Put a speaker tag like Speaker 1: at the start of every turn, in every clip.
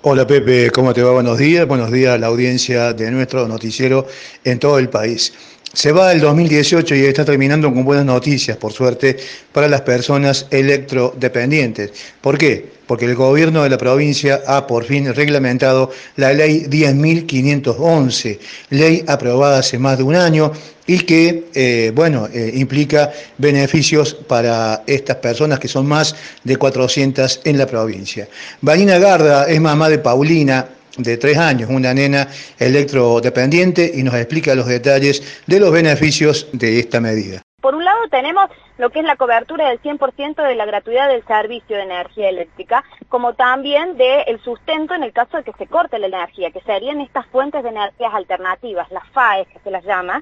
Speaker 1: Hola Pepe, ¿cómo te va? Buenos días. Buenos días a la audiencia de nuestro noticiero en todo el país. Se va el 2018 y está terminando con buenas noticias, por suerte, para las personas electrodependientes. ¿Por qué? Porque el gobierno de la provincia ha por fin reglamentado la ley 10.511, ley aprobada hace más de un año y que, implica beneficios para estas personas, que son más de 400 en la provincia. Vanina Garda es mamá de Paulina, de 3 años, una nena electrodependiente, y nos explica los detalles de los beneficios de esta medida.
Speaker 2: Por un lado tenemos lo que es la cobertura del 100% de la gratuidad del servicio de energía eléctrica, como también del sustento en el caso de que se corte la energía, que serían estas fuentes de energías alternativas, las FAES que se las llama,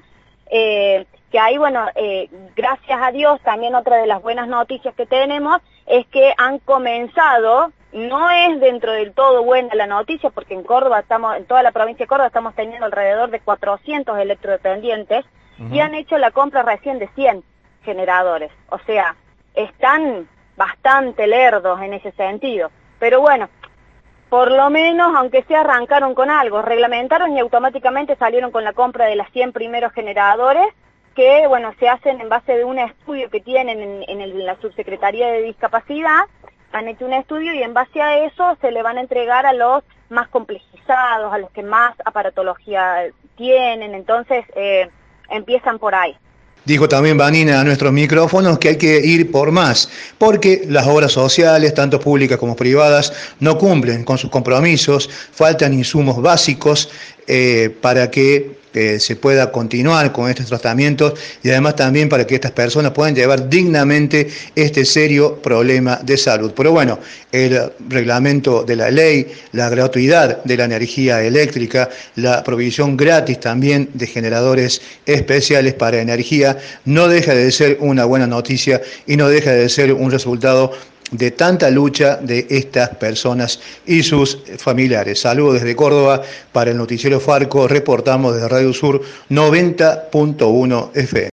Speaker 2: que ahí, gracias a Dios, también otra de las buenas noticias que tenemos es que han comenzado. No es dentro del todo buena la noticia, porque en Córdoba en toda la provincia de Córdoba estamos teniendo alrededor de 400 electrodependientes y han hecho la compra recién de 100 generadores. O sea, están bastante lerdos en ese sentido. Pero bueno, por lo menos, aunque se arrancaron con algo, reglamentaron y automáticamente salieron con la compra de las 100 primeros generadores, que se hacen en base de un estudio que tienen en la Subsecretaría de Discapacidad. Han hecho un estudio y en base a eso se le van a entregar a los más complejizados, a los que más aparatología tienen, entonces empiezan por ahí.
Speaker 1: Dijo también Vanina a nuestros micrófonos que hay que ir por más, porque las obras sociales, tanto públicas como privadas, no cumplen con sus compromisos, faltan insumos básicos para que se pueda continuar con estos tratamientos, y además también para que estas personas puedan llevar dignamente este serio problema de salud. Pero bueno, el reglamento de la ley, la gratuidad de la energía eléctrica, la provisión gratis también de generadores especiales para energía, no deja de ser una buena noticia y no deja de ser un resultado de tanta lucha de estas personas y sus familiares. Saludos desde Córdoba para el Noticiero Farco, reportamos desde Radio Sur 90.1 FM.